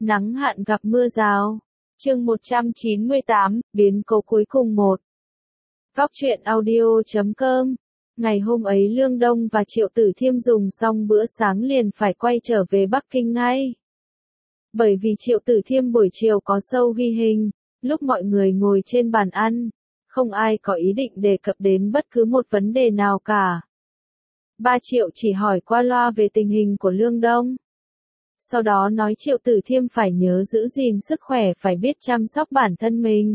Nắng hạn gặp mưa rào. Chương 198, biến cố cuối cùng 1. Góc truyện audio.com. Ngày hôm ấy Lương Đông và Triệu Tử Thiêm dùng xong bữa sáng liền phải quay trở về Bắc Kinh ngay. Bởi vì Triệu Tử Thiêm buổi chiều có show ghi hình, lúc mọi người ngồi trên bàn ăn, không ai có ý định đề cập đến bất cứ một vấn đề nào cả. Ba Triệu chỉ hỏi qua loa về tình hình của Lương Đông. Sau đó nói Triệu Tử Thiêm phải nhớ giữ gìn sức khỏe, phải biết chăm sóc bản thân mình.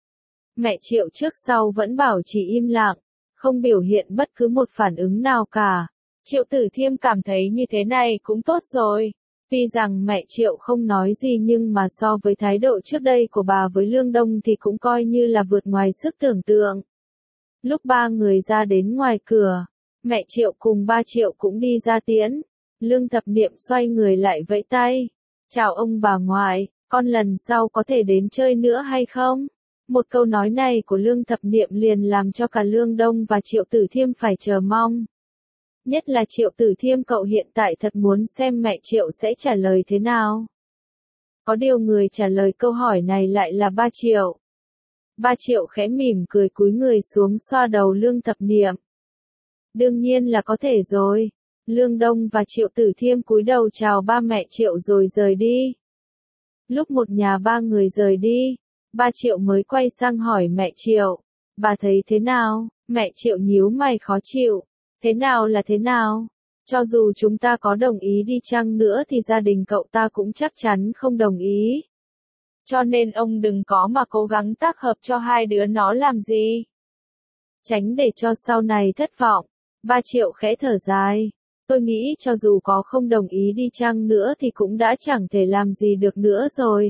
Mẹ Triệu trước sau vẫn bảo chỉ im lặng, không biểu hiện bất cứ một phản ứng nào cả. Triệu Tử Thiêm cảm thấy như thế này cũng tốt rồi. Tuy rằng mẹ Triệu không nói gì nhưng mà so với thái độ trước đây của bà với Lương Đông thì cũng coi như là vượt ngoài sức tưởng tượng. Lúc ba người ra đến ngoài cửa, mẹ Triệu cùng ba Triệu cũng đi ra tiễn. Lương Thập Niệm xoay người lại vẫy tay. Chào ông bà ngoại, con lần sau có thể đến chơi nữa hay không? Một câu nói này của Lương Thập Niệm liền làm cho cả Lương Đông và Triệu Tử Thiêm phải chờ mong. Nhất là Triệu Tử Thiêm, cậu hiện tại thật muốn xem mẹ Triệu sẽ trả lời thế nào. Có điều người trả lời câu hỏi này lại là ba Triệu. Ba Triệu khẽ mỉm cười cúi người xuống xoa đầu Lương Thập Niệm. Đương nhiên là có thể rồi. Lương Đông và Triệu Tử Thiêm cúi đầu chào ba mẹ Triệu rồi rời đi. Lúc một nhà ba người rời đi, ba Triệu mới quay sang hỏi mẹ Triệu. Bà thấy thế nào? Mẹ Triệu nhíu mày khó chịu. Thế nào là thế nào? Cho dù chúng ta có đồng ý đi chăng nữa thì gia đình cậu ta cũng chắc chắn không đồng ý. Cho nên ông đừng có mà cố gắng tác hợp cho hai đứa nó làm gì. Tránh để cho sau này thất vọng. Ba Triệu khẽ thở dài. Tôi nghĩ cho dù có không đồng ý đi chăng nữa thì cũng đã chẳng thể làm gì được nữa rồi.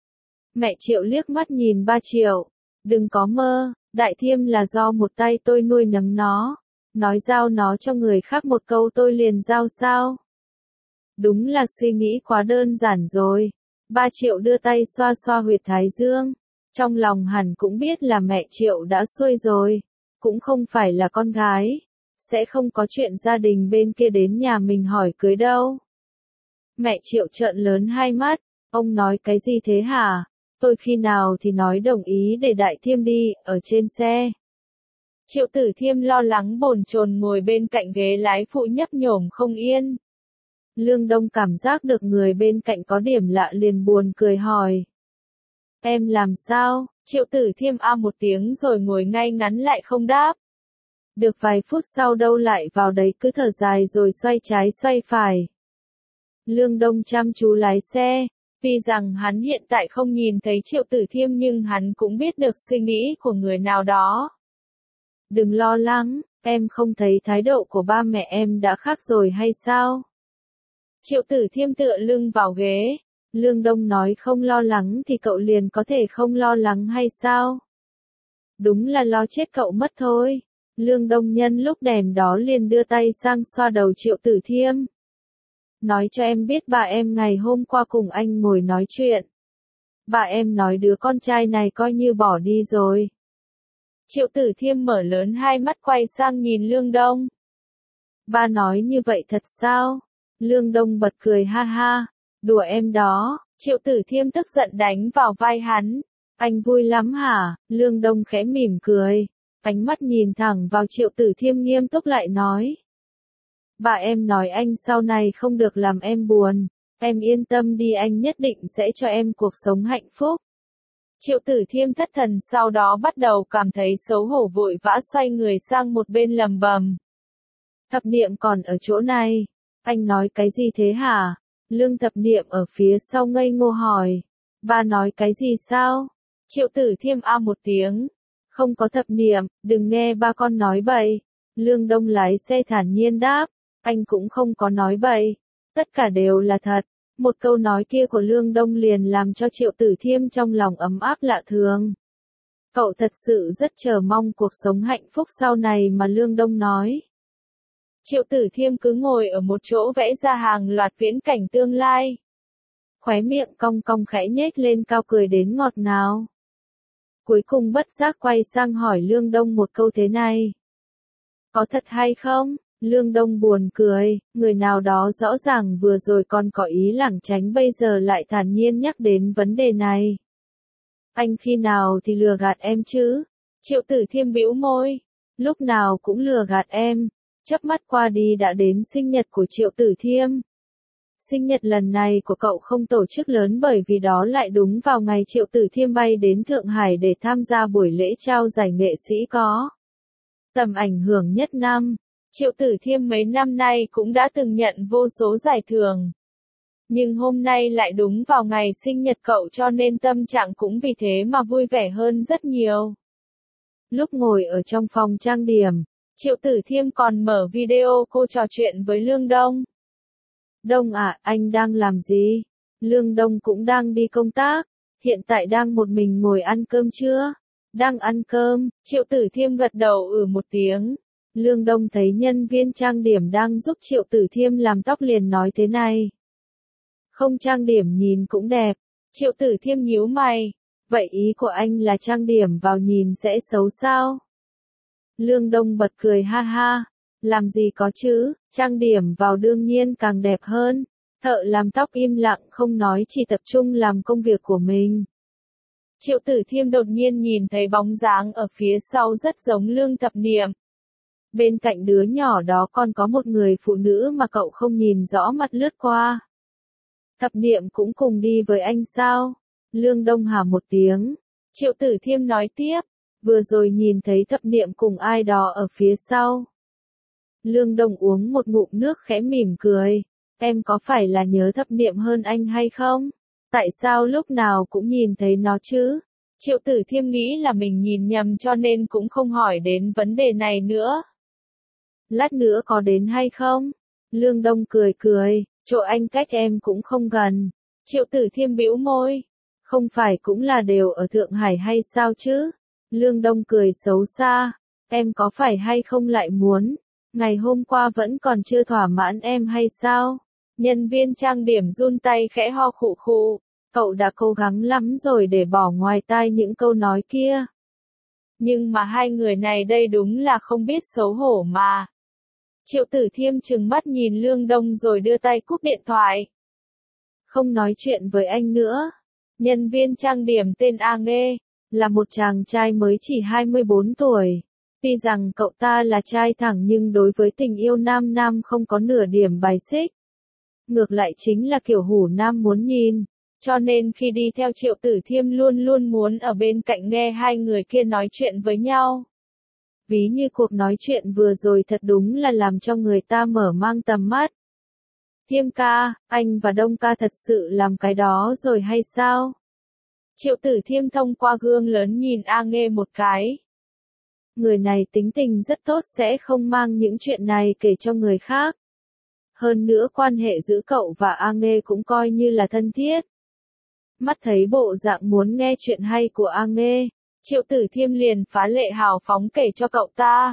Mẹ Triệu liếc mắt nhìn ba Triệu. Đừng có mơ, Đại Thiêm là do một tay tôi nuôi nấng nó. Nói giao nó cho người khác một câu tôi liền giao sao? Đúng là suy nghĩ quá đơn giản rồi. Ba Triệu đưa tay xoa xoa huyệt thái dương. Trong lòng hẳn cũng biết là mẹ Triệu đã xuôi rồi. Cũng không phải là con gái. Sẽ không có chuyện gia đình bên kia đến nhà mình hỏi cưới đâu. Mẹ Triệu trợn lớn hai mắt. Ông nói cái gì thế hả? Tôi khi nào thì nói đồng ý để Đại Thiêm đi, ở trên xe. Triệu Tử Thiêm lo lắng bồn chồn ngồi bên cạnh ghế lái phụ nhấp nhổm không yên. Lương Đông cảm giác được người bên cạnh có điểm lạ liền buồn cười hỏi. Em làm sao? Triệu Tử Thiêm một tiếng rồi ngồi ngay ngắn lại không đáp. Được vài phút sau đâu lại vào đấy cứ thở dài rồi xoay trái xoay phải. Lương Đông chăm chú lái xe. Tuy rằng hắn hiện tại không nhìn thấy Triệu Tử Thiêm nhưng hắn cũng biết được suy nghĩ của người nào đó. Đừng lo lắng, em không thấy thái độ của ba mẹ em đã khác rồi hay sao? Triệu Tử Thiêm tựa lưng vào ghế. Lương Đông nói không lo lắng thì cậu liền có thể không lo lắng hay sao? Đúng là lo chết cậu mất thôi. Lương Đông nhân lúc đèn đó liền đưa tay sang xoa đầu Triệu Tử Thiêm. Nói cho em biết bà em ngày hôm qua cùng anh ngồi nói chuyện. Bà em nói đứa con trai này coi như bỏ đi rồi. Triệu Tử Thiêm mở lớn hai mắt quay sang nhìn Lương Đông. Ba nói như vậy thật sao? Lương Đông bật cười ha ha. Đùa em đó. Triệu Tử Thiêm tức giận đánh vào vai hắn. Anh vui lắm hả? Lương Đông khẽ mỉm cười. Ánh mắt nhìn thẳng vào Triệu Tử Thiêm nghiêm túc lại nói. Bà em nói anh sau này không được làm em buồn. Em yên tâm đi, anh nhất định sẽ cho em cuộc sống hạnh phúc. Triệu Tử Thiêm thất thần sau đó bắt đầu cảm thấy xấu hổ vội vã xoay người sang một bên lầm bầm. Thập Niệm còn ở chỗ này. Anh nói cái gì thế hả? Lương Thập Niệm ở phía sau ngây ngô hỏi. Ba nói cái gì sao? Triệu Tử Thiêm một tiếng. Không có Thập Niệm, đừng nghe ba con nói bậy. Lương Đông lái xe thản nhiên đáp. Anh cũng không có nói bậy. Tất cả đều là thật. Một câu nói kia của Lương Đông liền làm cho Triệu Tử Thiêm trong lòng ấm áp lạ thường. Cậu thật sự rất chờ mong cuộc sống hạnh phúc sau này mà Lương Đông nói. Triệu Tử Thiêm cứ ngồi ở một chỗ vẽ ra hàng loạt viễn cảnh tương lai. Khóe miệng cong cong khẽ nhếch lên cao cười đến ngọt ngào. Cuối cùng bất giác quay sang hỏi Lương Đông một câu thế này. Có thật hay không? Lương Đông buồn cười, người nào đó rõ ràng vừa rồi còn có ý lảng tránh bây giờ lại thản nhiên nhắc đến vấn đề này. Anh khi nào thì lừa gạt em chứ? Triệu Tử Thiêm bĩu môi, lúc nào cũng lừa gạt em. Chớp mắt qua đi đã đến sinh nhật của Triệu Tử Thiêm. Sinh nhật lần này của cậu không tổ chức lớn bởi vì đó lại đúng vào ngày Triệu Tử Thiêm bay đến Thượng Hải để tham gia buổi lễ trao giải nghệ sĩ có tầm ảnh hưởng nhất năm. Triệu Tử Thiêm mấy năm nay cũng đã từng nhận vô số giải thưởng. Nhưng hôm nay lại đúng vào ngày sinh nhật cậu cho nên tâm trạng cũng vì thế mà vui vẻ hơn rất nhiều. Lúc ngồi ở trong phòng trang điểm, Triệu Tử Thiêm còn mở video cô trò chuyện với Lương Đông. Đông à, anh đang làm gì? Lương Đông cũng đang đi công tác, hiện tại đang một mình ngồi ăn cơm chưa? Đang ăn cơm, Triệu Tử Thiêm gật đầu một tiếng. Lương Đông thấy nhân viên trang điểm đang giúp Triệu Tử Thiêm làm tóc liền nói thế này. Không trang điểm nhìn cũng đẹp. Triệu Tử Thiêm nhíu mày. Vậy ý của anh là trang điểm vào nhìn sẽ xấu sao? Lương Đông bật cười ha ha. Làm gì có chứ, trang điểm vào đương nhiên càng đẹp hơn. Thợ làm tóc im lặng không nói chỉ tập trung làm công việc của mình. Triệu Tử Thiêm đột nhiên nhìn thấy bóng dáng ở phía sau rất giống Lương Thập Niệm. Bên cạnh đứa nhỏ đó còn có một người phụ nữ mà cậu không nhìn rõ mặt lướt qua. Thập Niệm cũng cùng đi với anh sao? Lương Đông hả một tiếng. Triệu Tử Thiêm nói tiếp, vừa rồi nhìn thấy Thập Niệm cùng ai đó ở phía sau. Lương Đông uống một ngụm nước khẽ mỉm cười. Em có phải là nhớ Thập Niệm hơn anh hay không? Tại sao lúc nào cũng nhìn thấy nó chứ? Triệu Tử Thiêm nghĩ là mình nhìn nhầm cho nên cũng không hỏi đến vấn đề này nữa. Lát nữa có đến hay không? Lương Đông cười cười, chỗ anh cách em cũng không gần. Triệu Tử Thiêm bĩu môi. Không phải cũng là đều ở Thượng Hải hay sao chứ? Lương Đông cười xấu xa. Em có phải hay không lại muốn? Ngày hôm qua vẫn còn chưa thỏa mãn em hay sao? Nhân viên trang điểm run tay khẽ ho khụ khụ. Cậu đã cố gắng lắm rồi để bỏ ngoài tai những câu nói kia. Nhưng mà hai người này đây đúng là không biết xấu hổ mà. Triệu Tử Thiêm trừng mắt nhìn Lương Đông rồi đưa tay cúp điện thoại. Không nói chuyện với anh nữa. Nhân viên trang điểm tên A Nghê, là một chàng trai mới chỉ 24 tuổi. Tuy rằng cậu ta là trai thẳng nhưng đối với tình yêu nam nam không có nửa điểm bài xích. Ngược lại chính là kiểu hủ nam muốn nhìn. Cho nên khi đi theo Triệu Tử Thiêm luôn luôn muốn ở bên cạnh nghe hai người kia nói chuyện với nhau. Ví như cuộc nói chuyện vừa rồi thật đúng là làm cho người ta mở mang tầm mắt. Thiêm ca, anh và Đông ca thật sự làm cái đó rồi hay sao? Triệu Tử Thiêm thông qua gương lớn nhìn A Nghê một cái. Người này tính tình rất tốt sẽ không mang những chuyện này kể cho người khác. Hơn nữa quan hệ giữa cậu và A Nghê cũng coi như là thân thiết. Mắt thấy bộ dạng muốn nghe chuyện hay của A Nghê, Triệu Tử Thiêm liền phá lệ hào phóng kể cho cậu ta.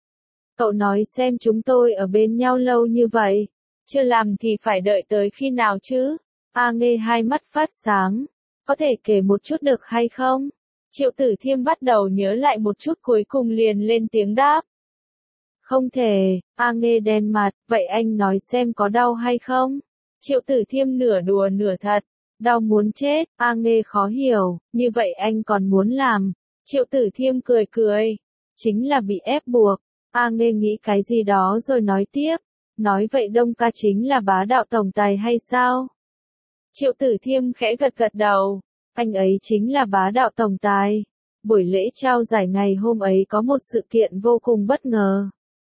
Cậu nói xem chúng tôi ở bên nhau lâu như vậy, chưa làm thì phải đợi tới khi nào chứ? A Nghê hai mắt phát sáng, có thể kể một chút được hay không? Triệu Tử Thiêm bắt đầu nhớ lại một chút cuối cùng liền lên tiếng đáp. Không thể, A Nghê đen mặt, vậy anh nói xem có đau hay không? Triệu Tử Thiêm nửa đùa nửa thật. Đau muốn chết, A Nghê khó hiểu, như vậy anh còn muốn làm. Triệu Tử Thiêm cười cười. Chính là bị ép buộc. A Nghê nghĩ cái gì đó rồi nói tiếp. Nói vậy Đông ca chính là bá đạo tổng tài hay sao? Triệu Tử Thiêm khẽ gật gật đầu. Anh ấy chính là bá đạo tổng tài. Buổi lễ trao giải ngày hôm ấy có một sự kiện vô cùng bất ngờ.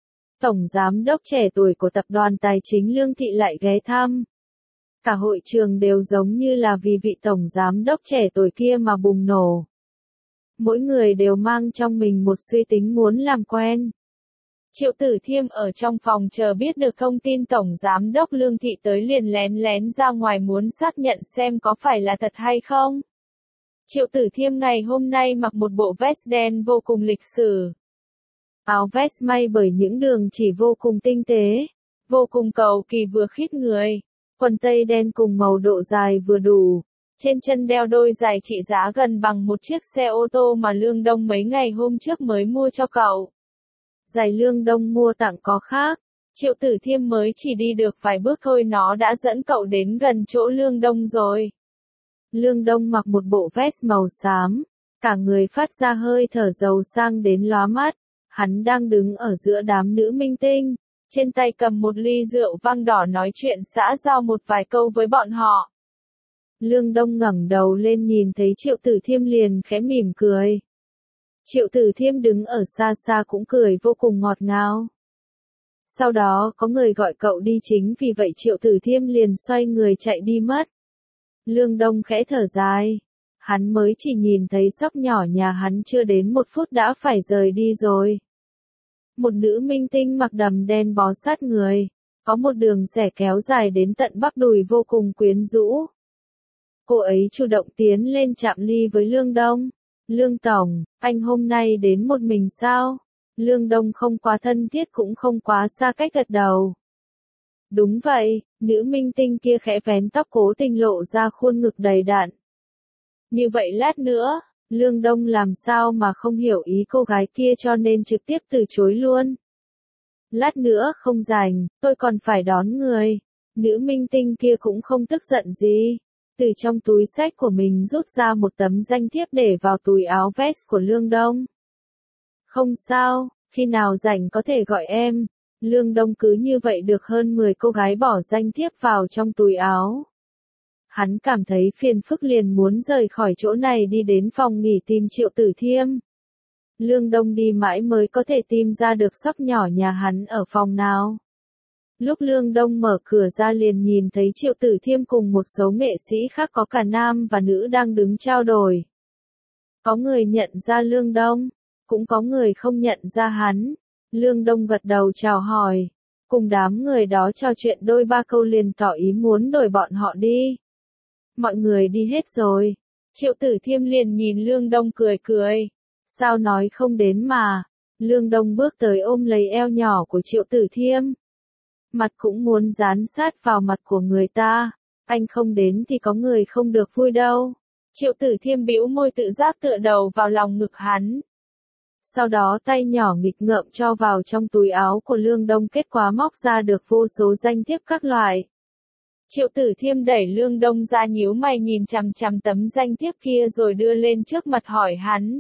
Tổng giám đốc trẻ tuổi của tập đoàn tài chính Lương Thị lại ghé thăm. Cả hội trường đều giống như là vì vị tổng giám đốc trẻ tuổi kia mà bùng nổ. Mỗi người đều mang trong mình một suy tính muốn làm quen. Triệu Tử Thiêm ở trong phòng chờ biết được thông tin tổng giám đốc Lương Thị tới liền lén lén ra ngoài muốn xác nhận xem có phải là thật hay không. Triệu Tử Thiêm ngày hôm nay mặc một bộ vest đen vô cùng lịch sử. Áo vest may bởi những đường chỉ vô cùng tinh tế, vô cùng cầu kỳ vừa khít người. Quần tây đen cùng màu độ dài vừa đủ. Trên chân đeo đôi giày trị giá gần bằng một chiếc xe ô tô mà Lương Đông mấy ngày hôm trước mới mua cho cậu. Giày Lương Đông mua tặng có khác. Triệu Tử Thiêm mới chỉ đi được vài bước thôi nó đã dẫn cậu đến gần chỗ Lương Đông rồi. Lương Đông mặc một bộ vest màu xám, cả người phát ra hơi thở giàu sang đến lóa mắt. Hắn đang đứng ở giữa đám nữ minh tinh, trên tay cầm một ly rượu vang đỏ nói chuyện xã giao một vài câu với bọn họ. Lương Đông ngẩng đầu lên nhìn thấy Triệu Tử Thiêm liền khẽ mỉm cười. Triệu Tử Thiêm đứng ở xa xa cũng cười vô cùng ngọt ngào. Sau đó có người gọi cậu đi chính vì vậy Triệu Tử Thiêm liền xoay người chạy đi mất. Lương Đông khẽ thở dài. Hắn mới chỉ nhìn thấy sóc nhỏ nhà hắn chưa đến 1 phút đã phải rời đi rồi. Một nữ minh tinh mặc đầm đen bó sát người, có một đường xẻ kéo dài đến tận bắp đùi vô cùng quyến rũ. Cô ấy chủ động tiến lên chạm ly với Lương Đông. Lương Tổng, anh hôm nay đến một mình sao? Lương Đông không quá thân thiết cũng không quá xa cách gật đầu. Đúng vậy, nữ minh tinh kia khẽ vén tóc cố tình lộ ra khuôn ngực đầy đặn. Như vậy lát nữa, Lương Đông làm sao mà không hiểu ý cô gái kia cho nên trực tiếp từ chối luôn. Lát nữa không rảnh, tôi còn phải đón người. Nữ minh tinh kia cũng không tức giận gì. Từ trong túi xách của mình rút ra một tấm danh thiếp để vào túi áo vest của Lương Đông. Không sao, khi nào rảnh có thể gọi em. Lương Đông cứ như vậy được hơn 10 cô gái bỏ danh thiếp vào trong túi áo. Hắn cảm thấy phiền phức liền muốn rời khỏi chỗ này đi đến phòng nghỉ tìm Triệu Tử Thiêm. Lương Đông đi mãi mới có thể tìm ra được sóc nhỏ nhà hắn ở phòng nào. Lúc Lương Đông mở cửa ra liền nhìn thấy Triệu Tử Thiêm cùng một số nghệ sĩ khác có cả nam và nữ đang đứng trao đổi. Có người nhận ra Lương Đông, cũng có người không nhận ra hắn. Lương Đông gật đầu chào hỏi, cùng đám người đó trò chuyện đôi ba câu liền tỏ ý muốn đổi bọn họ đi. Mọi người đi hết rồi. Triệu Tử Thiêm liền nhìn Lương Đông cười cười. Sao nói không đến mà. Lương Đông bước tới ôm lấy eo nhỏ của Triệu Tử Thiêm. Mặt cũng muốn dán sát vào mặt của người ta. Anh không đến thì có người không được vui đâu. Triệu Tử Thiêm bĩu môi tự giác tựa đầu vào lòng ngực hắn. Sau đó tay nhỏ nghịch ngợm cho vào trong túi áo của Lương Đông kết quả móc ra được vô số danh thiếp các loại. Triệu Tử Thiêm đẩy Lương Đông ra nhíu mày nhìn chằm chằm tấm danh thiếp kia rồi đưa lên trước mặt hỏi hắn.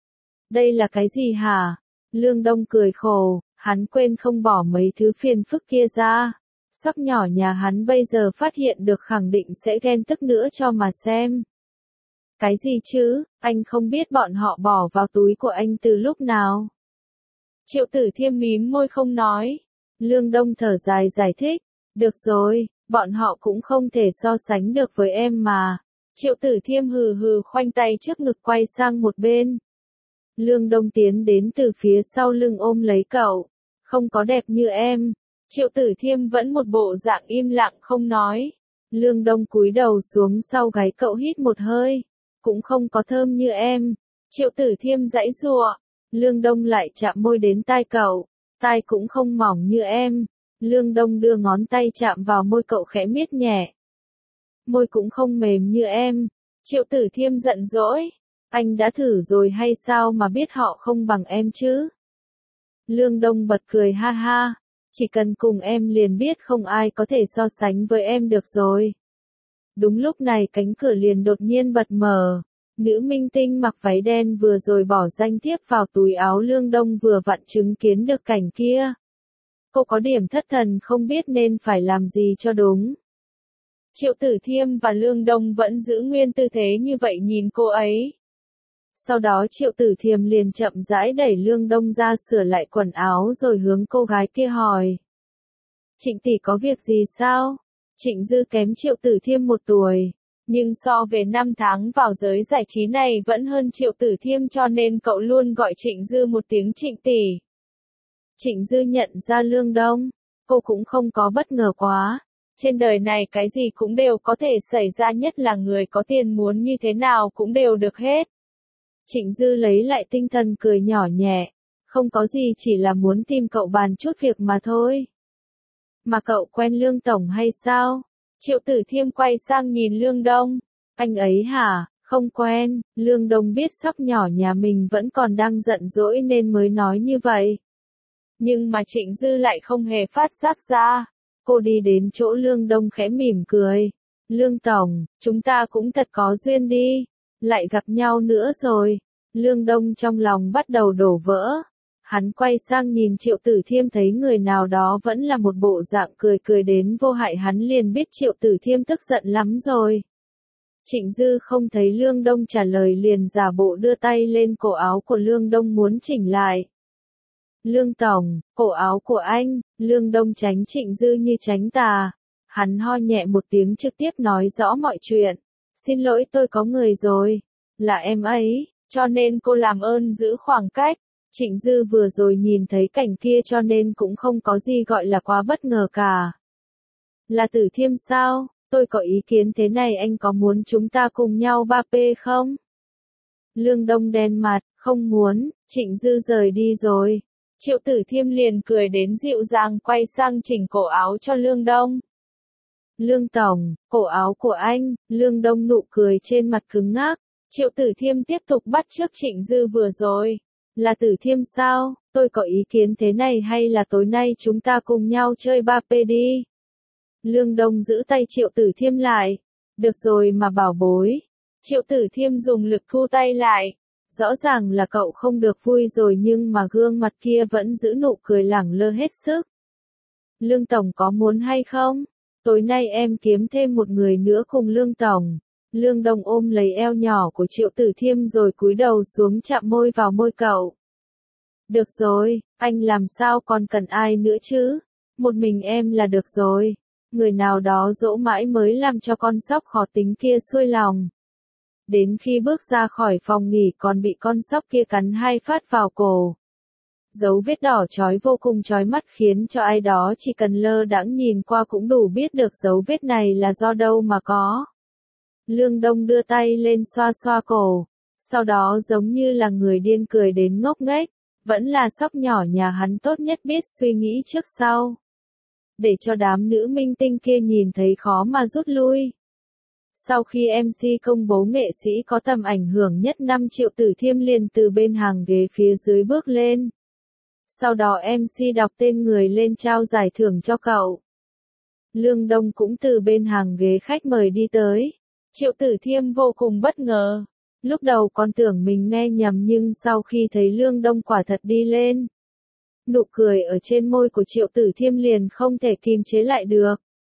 Đây là cái gì hả? Lương Đông cười khổ, hắn quên không bỏ mấy thứ phiền phức kia ra. Sóc nhỏ nhà hắn bây giờ phát hiện được khẳng định sẽ ghen tức nữa cho mà xem. Cái gì chứ, anh không biết bọn họ bỏ vào túi của anh từ lúc nào. Triệu Tử Thiêm mím môi không nói. Lương Đông thở dài giải thích. Được rồi, bọn họ cũng không thể so sánh được với em mà. Triệu Tử Thiêm hừ hừ khoanh tay trước ngực quay sang một bên. Lương Đông tiến đến từ phía sau lưng ôm lấy cậu. Không có đẹp như em. Triệu Tử Thiêm vẫn một bộ dạng im lặng không nói. Lương Đông cúi đầu xuống sau gáy cậu hít một hơi. Cũng không có thơm như em. Triệu Tử Thiêm giãy giụa. Lương Đông lại chạm môi đến tai cậu. Tai cũng không mỏng như em. Lương Đông đưa ngón tay chạm vào môi cậu khẽ miết nhẹ. Môi cũng không mềm như em. Triệu Tử Thiêm giận dỗi. Anh đã thử rồi hay sao mà biết họ không bằng em chứ? Lương Đông bật cười ha ha. Chỉ cần cùng em liền biết không ai có thể so sánh với em được rồi. Đúng lúc này cánh cửa liền đột nhiên bật mở. Nữ minh tinh mặc váy đen vừa rồi bỏ danh thiếp vào túi áo Lương Đông vừa vặn chứng kiến được cảnh kia. Cô có điểm thất thần không biết nên phải làm gì cho đúng. Triệu Tử Thiêm và Lương Đông vẫn giữ nguyên tư thế như vậy nhìn cô ấy. Sau đó Triệu Tử Thiêm liền chậm rãi đẩy Lương Đông ra sửa lại quần áo rồi hướng cô gái kia hỏi. Trịnh tỷ có việc gì sao? Trịnh Dư kém Triệu Tử Thiêm 1 tuổi. Nhưng so về 5 tháng vào giới giải trí này vẫn hơn Triệu Tử Thiêm cho nên cậu luôn gọi Trịnh Dư một tiếng Trịnh tỷ. Trịnh Dư nhận ra Lương Đông. Cô cũng không có bất ngờ quá. Trên đời này cái gì cũng đều có thể xảy ra nhất là người có tiền muốn như thế nào cũng đều được hết. Trịnh Dư lấy lại tinh thần cười nhỏ nhẹ. Không có gì chỉ là muốn tìm cậu bàn chút việc mà thôi. Mà cậu quen Lương Tổng hay sao? Triệu Tử Thiêm quay sang nhìn Lương Đông. Anh ấy hả? Không quen. Lương Đông biết sóc nhỏ nhà mình vẫn còn đang giận dỗi nên mới nói như vậy. Nhưng mà Trịnh Dư lại không hề phát giác ra. Cô đi đến chỗ Lương Đông khẽ mỉm cười. Lương Tổng, chúng ta cũng thật có duyên đi. Lại gặp nhau nữa rồi. Lương Đông trong lòng bắt đầu đổ vỡ. Hắn quay sang nhìn Triệu Tử Thiêm thấy người nào đó vẫn là một bộ dạng cười cười đến vô hại, hắn liền biết Triệu Tử Thiêm tức giận lắm rồi. Trịnh Dư không thấy Lương Đông trả lời liền giả bộ đưa tay lên cổ áo của Lương Đông muốn chỉnh lại. Lương Tổng, cổ áo của anh. Lương Đông tránh Trịnh Dư như tránh tà. Hắn ho nhẹ một tiếng trực tiếp nói rõ mọi chuyện. Xin lỗi, tôi có người rồi. Là em ấy, cho nên cô làm ơn giữ khoảng cách. Trịnh Dư vừa rồi nhìn thấy cảnh kia cho nên cũng không có gì gọi là quá bất ngờ cả. Là Tử Thiêm sao? Tôi có ý kiến thế này, anh có muốn chúng ta cùng nhau 3P không? Lương Đông đen mặt, không muốn. Trịnh Dư rời đi rồi. Triệu Tử Thiêm liền cười đến dịu dàng quay sang chỉnh cổ áo cho Lương Đông. Lương Tổng, cổ áo của anh. Lương Đông nụ cười trên mặt cứng ngắc. Triệu Tử Thiêm tiếp tục bắt chước Trịnh Dư vừa rồi. Là Tử Thiêm sao? Tôi có ý kiến thế này, hay là tối nay chúng ta cùng nhau chơi 3P đi? Lương Đông giữ tay Triệu Tử Thiêm lại. Được rồi mà bảo bối. Triệu Tử Thiêm dùng lực thu tay lại. Rõ ràng là cậu không được vui rồi nhưng mà gương mặt kia vẫn giữ nụ cười lẳng lơ hết sức. Lương Tổng có muốn hay không? Tối nay em kiếm thêm một người nữa cùng Lương Tổng. Lương Đông ôm lấy eo nhỏ của Triệu Tử Thiêm rồi cúi đầu xuống chạm môi vào môi cậu. Được rồi, anh làm sao còn cần ai nữa chứ? Một mình em là được rồi. Người nào đó dỗ mãi mới làm cho con sóc khó tính kia xuôi lòng. Đến khi bước ra khỏi phòng nghỉ còn bị con sóc kia cắn 2 phát vào cổ. Dấu vết đỏ chói vô cùng chói mắt khiến cho ai đó chỉ cần lơ đãng nhìn qua cũng đủ biết được dấu vết này là do đâu mà có. Lương Đông đưa tay lên xoa xoa cổ. Sau đó giống như là người điên cười đến ngốc nghếch. Vẫn là sóc nhỏ nhà hắn tốt nhất biết suy nghĩ trước sau. Để cho đám nữ minh tinh kia nhìn thấy khó mà rút lui. Sau khi MC công bố nghệ sĩ có tầm ảnh hưởng nhất 5 Triệu Tử Thiêm liền từ bên hàng ghế phía dưới bước lên. Sau đó MC đọc tên người lên trao giải thưởng cho cậu. Lương Đông cũng từ bên hàng ghế khách mời đi tới. Triệu Tử Thiêm vô cùng bất ngờ. Lúc đầu còn tưởng mình nghe nhầm nhưng sau khi thấy Lương Đông quả thật đi lên. Nụ cười ở trên môi của Triệu Tử Thiêm liền không thể kìm chế lại được.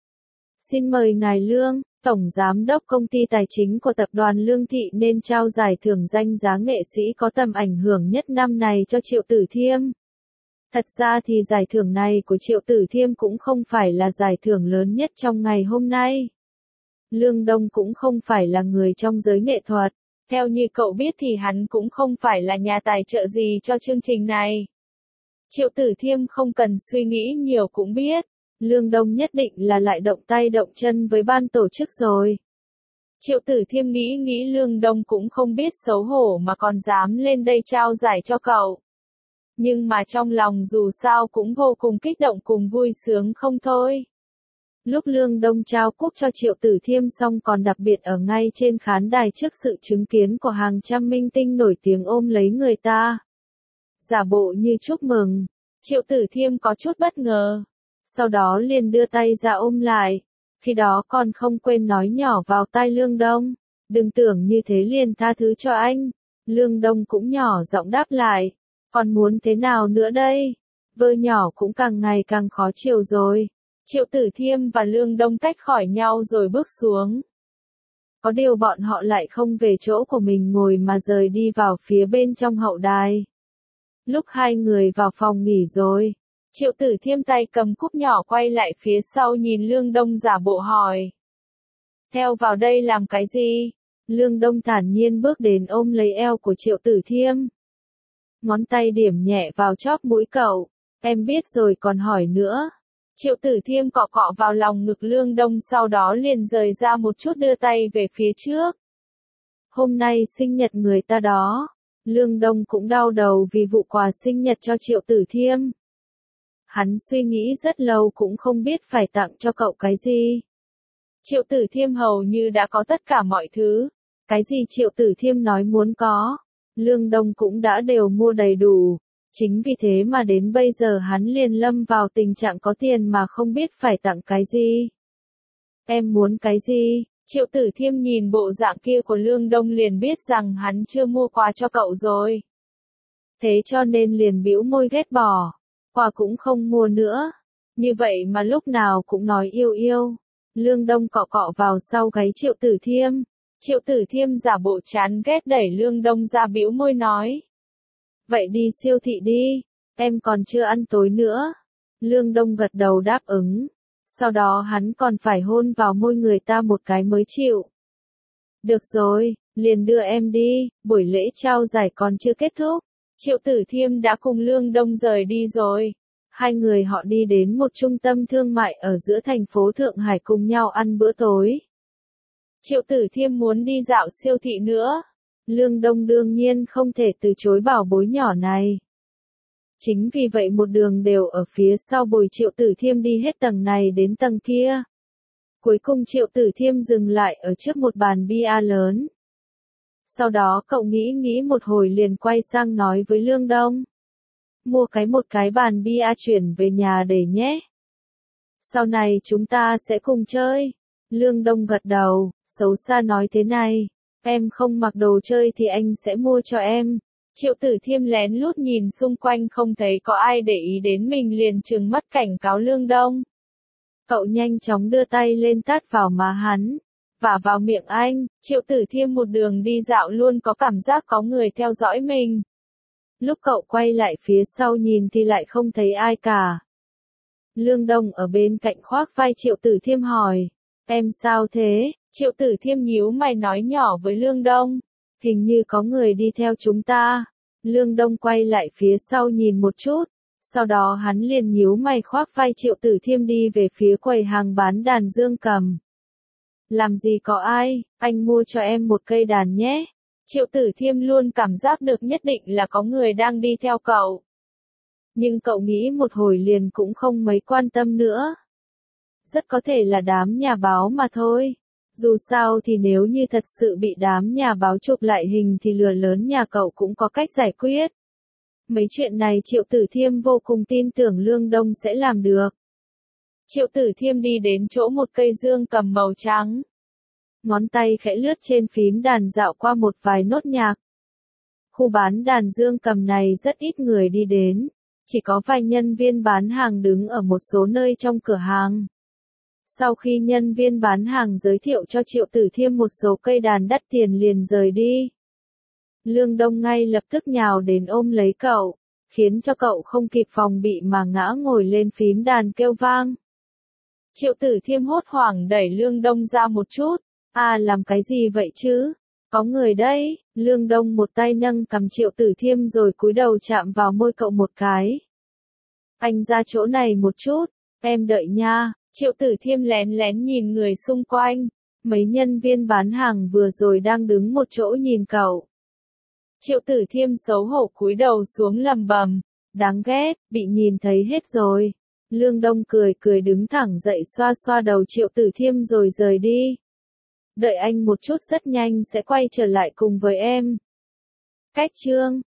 Xin mời ngài Lương, Tổng Giám đốc công ty tài chính của tập đoàn Lương Thị nên trao giải thưởng danh giá nghệ sĩ có tầm ảnh hưởng nhất năm này cho Triệu Tử Thiêm. Thật ra thì giải thưởng này của Triệu Tử Thiêm cũng không phải là giải thưởng lớn nhất trong ngày hôm nay. Lương Đông cũng không phải là người trong giới nghệ thuật. Theo như cậu biết thì hắn cũng không phải là nhà tài trợ gì cho chương trình này. Triệu Tử Thiêm không cần suy nghĩ nhiều cũng biết. Lương Đông nhất định là lại động tay động chân với ban tổ chức rồi. Triệu Tử Thiêm nghĩ Lương Đông cũng không biết xấu hổ mà còn dám lên đây trao giải cho cậu. Nhưng mà trong lòng dù sao cũng vô cùng kích động cùng vui sướng không thôi. Lúc Lương Đông trao cúp cho Triệu Tử Thiêm xong còn đặc biệt ở ngay trên khán đài trước sự chứng kiến của hàng trăm minh tinh nổi tiếng ôm lấy người ta. Giả bộ như chúc mừng. Triệu Tử Thiêm có chút bất ngờ. Sau đó liền đưa tay ra ôm lại. Khi đó còn không quên nói nhỏ vào tai Lương Đông. Đừng tưởng như thế liền tha thứ cho anh. Lương Đông cũng nhỏ giọng đáp lại. Còn muốn thế nào nữa đây? Vơ nhỏ cũng càng ngày càng khó chịu rồi. Triệu Tử Thiêm và Lương Đông tách khỏi nhau rồi bước xuống. Có điều bọn họ lại không về chỗ của mình ngồi mà rời đi vào phía bên trong hậu đài. Lúc hai người vào phòng nghỉ rồi, Triệu Tử Thiêm tay cầm cúp nhỏ quay lại phía sau nhìn Lương Đông giả bộ hỏi. Theo vào đây làm cái gì? Lương Đông thản nhiên bước đến ôm lấy eo của Triệu Tử Thiêm. Ngón tay điểm nhẹ vào chóp mũi cậu. Em biết rồi còn hỏi nữa. Triệu Tử Thiêm cọ cọ vào lòng ngực Lương Đông sau đó liền rời ra một chút đưa tay về phía trước. Hôm nay sinh nhật người ta đó. Lương Đông cũng đau đầu vì vụ quà sinh nhật cho Triệu Tử Thiêm. Hắn suy nghĩ rất lâu cũng không biết phải tặng cho cậu cái gì. Triệu Tử Thiêm hầu như đã có tất cả mọi thứ. Cái gì Triệu Tử Thiêm nói muốn có, Lương Đông cũng đã đều mua đầy đủ. Chính vì thế mà đến bây giờ hắn liền lâm vào tình trạng có tiền mà không biết phải tặng cái gì. Em muốn cái gì? Triệu Tử Thiêm nhìn bộ dạng kia của Lương Đông liền biết rằng hắn chưa mua quà cho cậu rồi. Thế cho nên liền bĩu môi ghét bỏ. Quà cũng không mua nữa. Như vậy mà lúc nào cũng nói yêu yêu. Lương Đông cọ cọ vào sau gáy Triệu Tử Thiêm. Triệu Tử Thiêm giả bộ chán ghét đẩy Lương Đông ra bĩu môi nói. Vậy đi siêu thị đi, em còn chưa ăn tối nữa. Lương Đông gật đầu đáp ứng. Sau đó hắn còn phải hôn vào môi người ta một cái mới chịu. Được rồi, liền đưa em đi, buổi lễ trao giải còn chưa kết thúc. Triệu Tử Thiêm đã cùng Lương Đông rời đi rồi. Hai người họ đi đến một trung tâm thương mại ở giữa thành phố Thượng Hải cùng nhau ăn bữa tối. Triệu Tử Thiêm muốn đi dạo siêu thị nữa. Lương Đông đương nhiên không thể từ chối bảo bối nhỏ này. Chính vì vậy một đường đều ở phía sau bồi Triệu Tử Thiêm đi hết tầng này đến tầng kia. Cuối cùng Triệu Tử Thiêm dừng lại ở trước một bàn bia lớn. Sau đó cậu nghĩ một hồi liền quay sang nói với Lương Đông. Mua một cái bàn bia chuyển về nhà để nhé. Sau này chúng ta sẽ cùng chơi. Lương Đông gật đầu, xấu xa nói thế này. Em không mặc đồ chơi thì anh sẽ mua cho em. Triệu Tử Thiêm lén lút nhìn xung quanh không thấy có ai để ý đến mình liền trừng mắt cảnh cáo Lương Đông. Cậu nhanh chóng đưa tay lên tát vào má hắn, và vào miệng anh. Triệu Tử Thiêm một đường đi dạo luôn có cảm giác có người theo dõi mình. Lúc cậu quay lại phía sau nhìn thì lại không thấy ai cả. Lương Đông ở bên cạnh khoác vai Triệu Tử Thiêm hỏi. Em sao thế? Triệu Tử Thiêm nhíu mày nói nhỏ với Lương Đông. Hình như có người đi theo chúng ta. Lương Đông quay lại phía sau nhìn một chút. Sau đó hắn liền nhíu mày khoác vai Triệu Tử Thiêm đi về phía quầy hàng bán đàn dương cầm. Làm gì có ai, anh mua cho em một cây đàn nhé. Triệu Tử Thiêm luôn cảm giác được nhất định là có người đang đi theo cậu. Nhưng cậu nghĩ một hồi liền cũng không mấy quan tâm nữa. Rất có thể là đám nhà báo mà thôi. Dù sao thì nếu như thật sự bị đám nhà báo chụp lại hình thì lừa lớn nhà cậu cũng có cách giải quyết. Mấy chuyện này Triệu Tử Thiêm vô cùng tin tưởng Lương Đông sẽ làm được. Triệu Tử Thiêm đi đến chỗ một cây dương cầm màu trắng. Ngón tay khẽ lướt trên phím đàn dạo qua một vài nốt nhạc. Khu bán đàn dương cầm này rất ít người đi đến. Chỉ có vài nhân viên bán hàng đứng ở một số nơi trong cửa hàng. Sau khi nhân viên bán hàng giới thiệu cho Triệu Tử Thiêm một số cây đàn đắt tiền liền rời đi. Lương Đông ngay lập tức nhào đến ôm lấy cậu, khiến cho cậu không kịp phòng bị mà ngã ngồi lên phím đàn kêu vang. Triệu Tử Thiêm hốt hoảng đẩy Lương Đông ra một chút. À làm cái gì vậy chứ? Có người đấy. Lương Đông một tay nâng cầm Triệu Tử Thiêm rồi cúi đầu chạm vào môi cậu một cái. Anh ra chỗ này một chút, em đợi nha. Triệu Tử Thiêm lén lén nhìn người xung quanh. Mấy nhân viên bán hàng vừa rồi đang đứng một chỗ nhìn cậu. Triệu Tử Thiêm xấu hổ cúi đầu xuống lầm bầm. Đáng ghét, bị nhìn thấy hết rồi. Lương Đông cười đứng thẳng dậy xoa xoa đầu Triệu Tử Thiêm rồi rời đi. Đợi anh một chút rất nhanh sẽ quay trở lại cùng với em. Cách chương